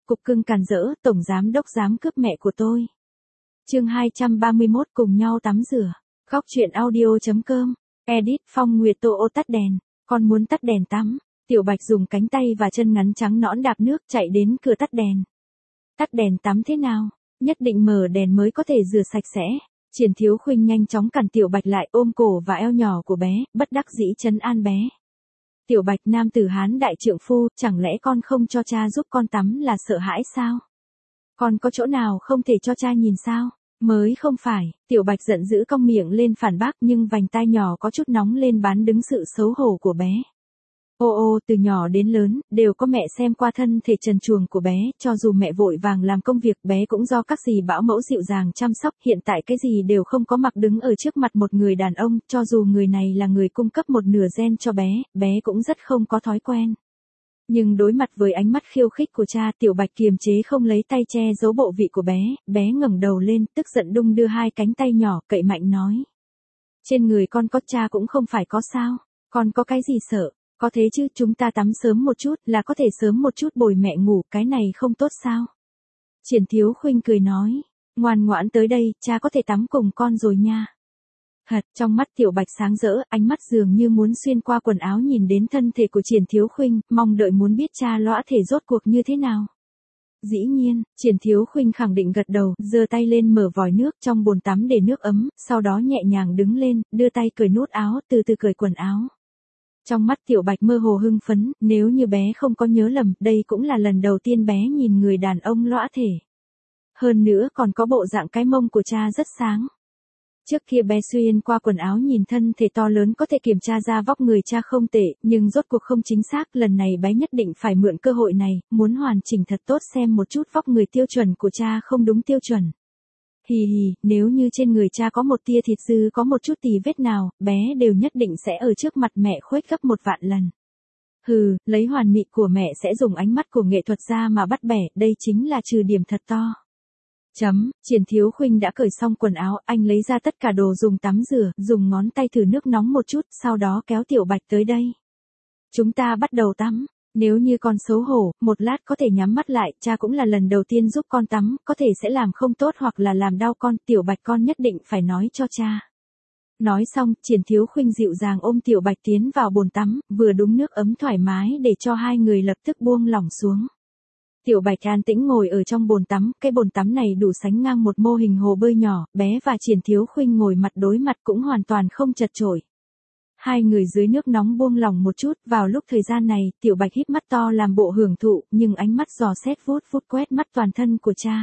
cục cưng càn rỡ, tổng giám đốc dám cướp mẹ của tôi. Chương 231 cùng nhau tắm rửa. Khóc chuyện audio.com. Edit Phong Nguyệt Tô Ô tắt đèn. Con muốn tắt đèn tắm. Tiểu Bạch dùng cánh tay và chân ngắn trắng nõn đạp nước chạy đến cửa tắt đèn. Tắt đèn tắm thế nào? Nhất định mở đèn mới có thể rửa sạch sẽ. Triển Thiếu Khuynh nhanh chóng cản Tiểu Bạch lại, ôm cổ và eo nhỏ của bé, bất đắc dĩ trấn an bé. Tiểu Bạch, nam tử Hán đại trượng phu, chẳng lẽ con không cho cha giúp con tắm là sợ hãi sao? Con có chỗ nào không thể cho cha nhìn sao? Mới không phải. Tiểu Bạch giận dữ cong miệng lên phản bác, nhưng vành tai nhỏ có chút nóng lên bán đứng sự xấu hổ của bé. Ô, từ nhỏ đến lớn, đều có mẹ xem qua thân thể trần truồng của bé, cho dù mẹ vội vàng làm công việc, bé cũng do các dì bảo mẫu dịu dàng chăm sóc, hiện tại cái gì đều không có, mặc đứng ở trước mặt một người đàn ông, cho dù người này là người cung cấp một nửa gen cho bé, bé cũng rất không có thói quen. Nhưng đối mặt với ánh mắt khiêu khích của cha, Tiểu Bạch kiềm chế không lấy tay che giấu bộ vị của bé, bé ngẩng đầu lên, tức giận đung đưa hai cánh tay nhỏ, cậy mạnh nói. Trên người con có, cha cũng không phải có sao, con có cái gì sợ? Có thế chứ, chúng ta tắm sớm một chút là có thể sớm một chút bồi mẹ ngủ, cái này không tốt sao? Triển Thiếu Khuynh cười nói, ngoan ngoãn tới đây, cha có thể tắm cùng con rồi nha. Trong mắt Tiểu Bạch sáng rỡ, ánh mắt dường như muốn xuyên qua quần áo nhìn đến thân thể của Triển Thiếu Khuynh, mong đợi muốn biết cha lõa thể rốt cuộc như thế nào. Dĩ nhiên, Triển Thiếu Khuynh khẳng định gật đầu, giơ tay lên mở vòi nước trong bồn tắm để nước ấm, sau đó nhẹ nhàng đứng lên, đưa tay cởi nút áo, từ từ cởi quần áo. Trong mắt Tiểu Bạch mơ hồ hưng phấn, nếu như bé không có nhớ lầm, đây cũng là lần đầu tiên bé nhìn người đàn ông lõa thể. Hơn nữa còn có bộ dạng cái mông của cha rất sáng. Trước kia bé xuyên qua quần áo nhìn thân thể to lớn có thể kiểm tra ra vóc người cha không tệ, nhưng rốt cuộc không chính xác, lần này bé nhất định phải mượn cơ hội này, muốn hoàn chỉnh thật tốt xem một chút vóc người tiêu chuẩn của cha không đúng tiêu chuẩn. Hì, nếu như trên người cha có một tia thịt dư, có một chút tì vết nào, bé đều nhất định sẽ ở trước mặt mẹ khuếch gấp 1 vạn lần. Lấy hoàn mỹ của mẹ sẽ dùng ánh mắt của nghệ thuật ra mà bắt bẻ, đây chính là trừ điểm thật to. Triển Thiếu Khuynh đã cởi xong quần áo, anh lấy ra tất cả đồ dùng tắm rửa, dùng ngón tay thử nước nóng một chút, sau đó kéo Tiểu Bạch tới đây. Chúng ta bắt đầu tắm. Nếu như con xấu hổ, một lát có thể nhắm mắt lại, cha cũng là lần đầu tiên giúp con tắm, có thể sẽ làm không tốt hoặc là làm đau con, Tiểu Bạch con nhất định phải nói cho cha. Nói xong, Triển Thiếu Khuynh dịu dàng ôm Tiểu Bạch tiến vào bồn tắm, vừa đúng nước ấm thoải mái để cho hai người lập tức buông lỏng xuống. Tiểu Bạch an tĩnh ngồi ở trong bồn tắm, cái bồn tắm này đủ sánh ngang một mô hình hồ bơi nhỏ, bé và Triển Thiếu Khuynh ngồi mặt đối mặt cũng hoàn toàn không chật chội. Hai người dưới nước nóng buông lỏng một chút, vào lúc thời gian này, Tiểu Bạch híp mắt to làm bộ hưởng thụ, nhưng ánh mắt dò xét vút quét mắt toàn thân của cha.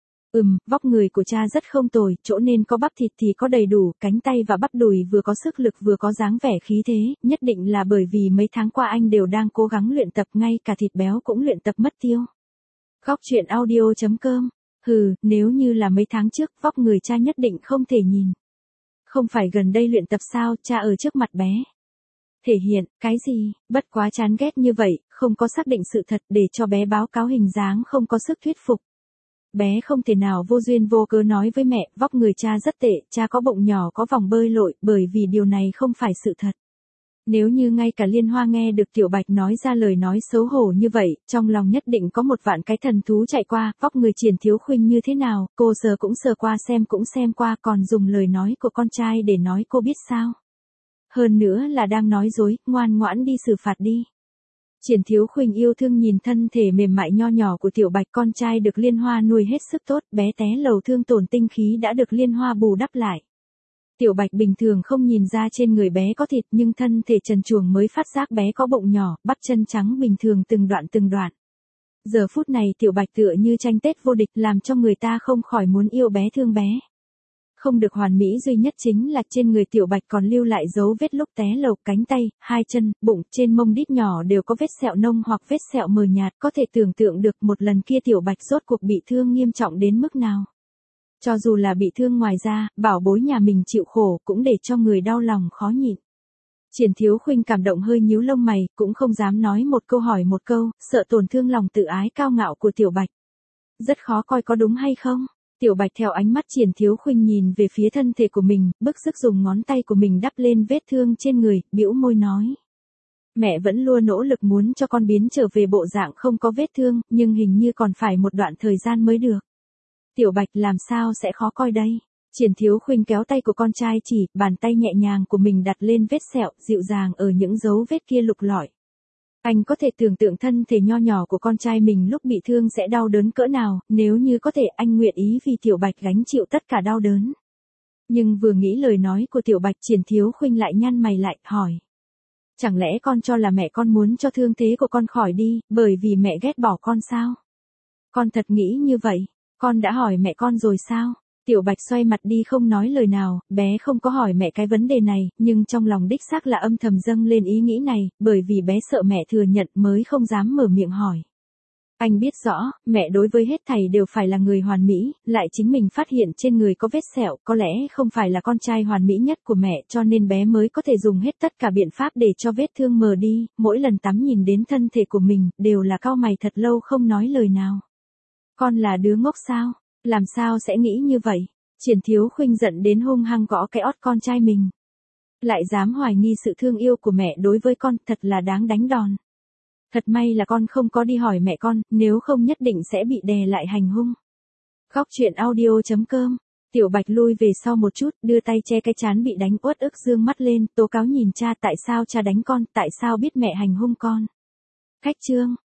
Vóc người của cha rất không tồi, chỗ nên có bắp thịt thì có đầy đủ, cánh tay và bắp đùi vừa có sức lực vừa có dáng vẻ khí thế, nhất định là bởi vì mấy tháng qua anh đều đang cố gắng luyện tập, ngay cả thịt béo cũng luyện tập mất tiêu. Khóc chuyện audio.com. Nếu như là mấy tháng trước, vóc người cha nhất định không thể nhìn. Không phải gần đây luyện tập sao, cha ở trước mặt bé. Thể hiện, cái gì, bất quá chán ghét như vậy, không có xác định sự thật để cho bé báo cáo hình dáng không có sức thuyết phục. Bé không thể nào vô duyên vô cớ nói với mẹ, vóc người cha rất tệ, cha có bụng nhỏ có vòng bơi lội, bởi vì điều này không phải sự thật. Nếu như ngay cả Liên Hoa nghe được Tiểu Bạch nói ra lời nói xấu hổ như vậy, trong lòng nhất định có 1 vạn cái thần thú chạy qua, vóc người Triển Thiếu Khuynh như thế nào, cô sờ cũng sờ qua xem cũng xem qua, còn dùng lời nói của con trai để nói cô biết sao. Hơn nữa là đang nói dối, ngoan ngoãn đi xử phạt đi. Triển Thiếu Khuynh yêu thương nhìn thân thể mềm mại nho nhỏ của Tiểu Bạch, con trai được Liên Hoa nuôi hết sức tốt, bé té lầu thương tổn tinh khí đã được Liên Hoa bù đắp lại. Tiểu Bạch bình thường không nhìn ra trên người bé có thịt, nhưng thân thể trần truồng mới phát giác bé có bụng nhỏ, bắp chân trắng bình thường từng đoạn. Giờ phút này Tiểu Bạch tựa như tranh Tết vô địch, làm cho người ta không khỏi muốn yêu bé thương bé. Không được hoàn mỹ duy nhất chính là trên người Tiểu Bạch còn lưu lại dấu vết lúc té lầu, cánh tay, hai chân, bụng, trên mông đít nhỏ đều có vết sẹo nông hoặc vết sẹo mờ nhạt, có thể tưởng tượng được một lần kia Tiểu Bạch rốt cuộc bị thương nghiêm trọng đến mức nào. Cho dù là bị thương ngoài ra, bảo bối nhà mình chịu khổ cũng để cho người đau lòng khó nhịn. Triển Thiếu Khuynh cảm động hơi nhíu lông mày, cũng không dám nói một câu hỏi một câu, sợ tổn thương lòng tự ái cao ngạo của Tiểu Bạch. Rất khó coi có đúng hay không? Tiểu Bạch theo ánh mắt Triển Thiếu Khuynh nhìn về phía thân thể của mình, bức sức dùng ngón tay của mình đắp lên vết thương trên người, bĩu môi nói. Mẹ vẫn luôn nỗ lực muốn cho con biến trở về bộ dạng không có vết thương, nhưng hình như còn phải một đoạn thời gian mới được. Tiểu Bạch làm sao sẽ khó coi đây? Triển Thiếu Khuynh kéo tay của con trai chỉ, bàn tay nhẹ nhàng của mình đặt lên vết sẹo, dịu dàng ở những dấu vết kia lục lọi. Anh có thể tưởng tượng thân thể nho nhỏ của con trai mình lúc bị thương sẽ đau đớn cỡ nào, nếu như có thể anh nguyện ý vì Tiểu Bạch gánh chịu tất cả đau đớn. Nhưng vừa nghĩ lời nói của Tiểu Bạch, Triển Thiếu Khuynh lại nhăn mày lại, hỏi. Chẳng lẽ con cho là mẹ con muốn cho thương thế của con khỏi đi, bởi vì mẹ ghét bỏ con sao? Con thật nghĩ như vậy, con đã hỏi mẹ con rồi sao? Tiểu Bạch xoay mặt đi không nói lời nào, bé không có hỏi mẹ cái vấn đề này, nhưng trong lòng đích xác là âm thầm dâng lên ý nghĩ này, bởi vì bé sợ mẹ thừa nhận mới không dám mở miệng hỏi. Anh biết rõ, mẹ đối với hết thảy đều phải là người hoàn mỹ, lại chính mình phát hiện trên người có vết sẹo, có lẽ không phải là con trai hoàn mỹ nhất của mẹ cho nên bé mới có thể dùng hết tất cả biện pháp để cho vết thương mờ đi, mỗi lần tắm nhìn đến thân thể của mình, đều là cau mày thật lâu không nói lời nào. Con là đứa ngốc sao? Làm sao sẽ nghĩ như vậy? Triển Thiếu Khuynh giận đến hung hăng gõ cái ót con trai mình. Lại dám hoài nghi sự thương yêu của mẹ đối với con, thật là đáng đánh đòn. Thật may là con không có đi hỏi mẹ con, nếu không nhất định sẽ bị đè lại hành hung. Khóc chuyện audio.com. Tiểu Bạch lui về sau một chút, đưa tay che cái trán bị đánh uất ức dương mắt lên, tố cáo nhìn cha tại sao cha đánh con, tại sao biết mẹ hành hung con. Khách trương,